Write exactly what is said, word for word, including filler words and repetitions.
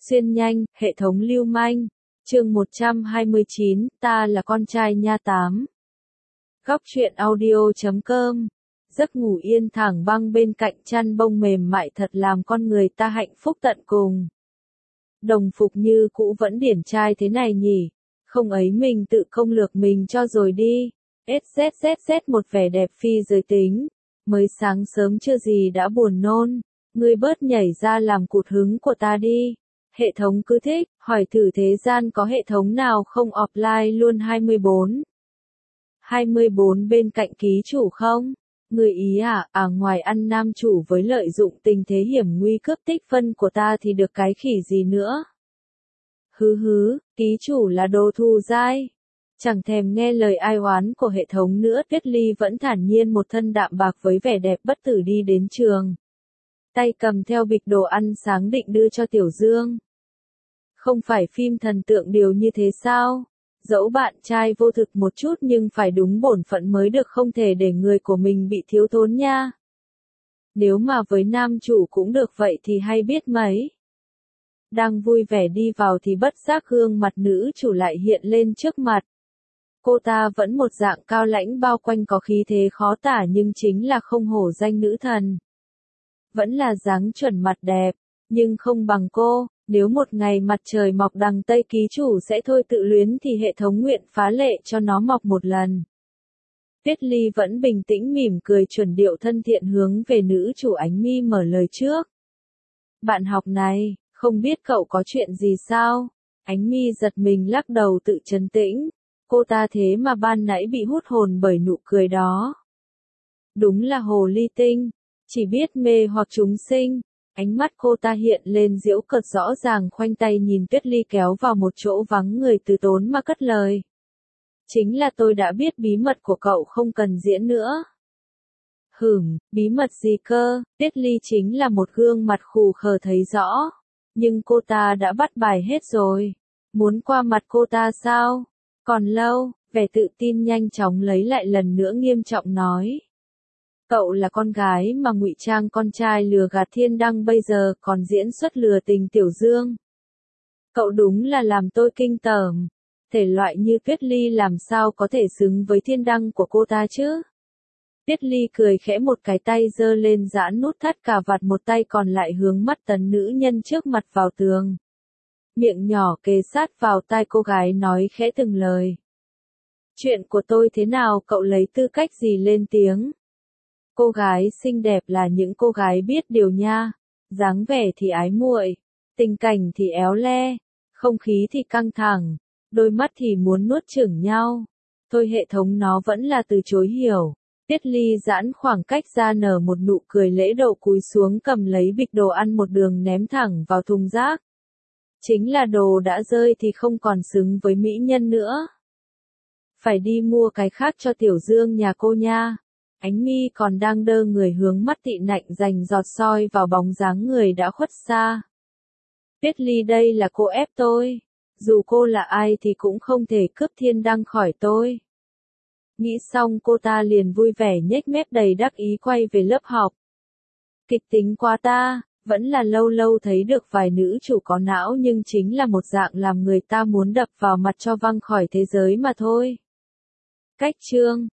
Xuyên nhanh, hệ thống lưu manh. Chương một trăm hai mươi chín, ta là con trai nha tám. Góc truyện audio chấm com. Giấc ngủ yên thẳng băng bên cạnh chăn bông mềm mại thật làm con người ta hạnh phúc tận cùng. Đồng phục như cũ vẫn điển trai thế này nhỉ? Không ấy mình tự công lược mình cho rồi đi. Xzzz một vẻ đẹp phi giới tính. Mới sáng sớm chưa gì đã buồn nôn. Ngươi bớt nhảy ra làm cụt hứng của ta đi. Hệ thống cứ thích, hỏi thử thế gian có hệ thống nào không offline luôn hai mươi bốn. hai mươi bốn bên cạnh ký chủ không? Người ý à, à ngoài ăn nam chủ với lợi dụng tình thế hiểm nguy cướp tích phân của ta thì được cái khỉ gì nữa? Hứ hứ, ký chủ là đồ thù dai. Chẳng thèm nghe lời ai oán của hệ thống nữa, Tuyết Ly vẫn thản nhiên một thân đạm bạc với vẻ đẹp bất tử đi đến trường. Tay cầm theo bịch đồ ăn sáng định đưa cho Tiểu Dương. Không phải phim thần tượng điều như thế sao? Dẫu bạn trai vô thực một chút nhưng phải đúng bổn phận mới được, không thể để người của mình bị thiếu thốn nha. Nếu mà với nam chủ cũng được vậy thì hay biết mấy. Đang vui vẻ đi vào thì bất giác gương mặt nữ chủ lại hiện lên trước mặt. Cô ta vẫn một dạng cao lãnh bao quanh có khí thế khó tả nhưng chính là không hổ danh nữ thần. Vẫn là dáng chuẩn mặt đẹp, nhưng không bằng cô. Nếu một ngày mặt trời mọc đằng Tây ký chủ sẽ thôi tự luyến thì hệ thống nguyện phá lệ cho nó mọc một lần. Tuyết Ly vẫn bình tĩnh mỉm cười chuẩn điệu thân thiện hướng về nữ chủ. Ánh Mi mở lời trước. Bạn học này, không biết cậu có chuyện gì sao? Ánh Mi giật mình lắc đầu tự trấn tĩnh. Cô ta thế mà ban nãy bị hút hồn bởi nụ cười đó. Đúng là hồ ly tinh, chỉ biết mê hoặc chúng sinh. Ánh mắt cô ta hiện lên giễu cợt rõ ràng, khoanh tay nhìn Tuyết Ly kéo vào một chỗ vắng người từ tốn mà cất lời. Chính là tôi đã biết bí mật của cậu, không cần diễn nữa. Hửm, bí mật gì cơ? Tuyết Ly chính là một gương mặt khù khờ thấy rõ. Nhưng cô ta đã bắt bài hết rồi. Muốn qua mặt cô ta sao? Còn lâu, vẻ tự tin nhanh chóng lấy lại lần nữa nghiêm trọng nói. Cậu là con gái mà ngụy trang con trai lừa gạt Thiên Đăng, bây giờ còn diễn xuất lừa tình Tiểu Dương. Cậu đúng là làm tôi kinh tởm. Thể loại như Tuyết Ly làm sao có thể xứng với Thiên Đăng của cô ta chứ? Tuyết Ly cười khẽ, một cái tay giơ lên giãn nút thắt cà vạt, một tay còn lại hướng mắt tấn nữ nhân trước mặt vào tường. Miệng nhỏ kề sát vào tai cô gái nói khẽ từng lời. Chuyện của tôi thế nào, cậu lấy tư cách gì lên tiếng? Cô gái xinh đẹp là những cô gái biết điều nha. Dáng vẻ thì ái muội, tình cảnh thì éo le, không khí thì căng thẳng, đôi mắt thì muốn nuốt chửng nhau. Thôi hệ thống nó vẫn là từ chối hiểu. Tuyết Ly giãn khoảng cách ra nở một nụ cười lễ độ, cúi xuống cầm lấy bịch đồ ăn một đường ném thẳng vào thùng rác. Chính là đồ đã rơi thì không còn xứng với mỹ nhân nữa. Phải đi mua cái khác cho Tiểu Dương nhà cô nha. Ánh Mi còn đang đơ người hướng mắt tị nạnh dành giọt soi vào bóng dáng người đã khuất xa. Tuyết Ly, đây là cô ép tôi. Dù cô là ai thì cũng không thể cướp Thiên Đăng khỏi tôi. Nghĩ xong cô ta liền vui vẻ nhếch mép đầy đắc ý quay về lớp học. Kịch tính quá ta, vẫn là lâu lâu thấy được vài nữ chủ có não nhưng chính là một dạng làm người ta muốn đập vào mặt cho văng khỏi thế giới mà thôi. Cách chương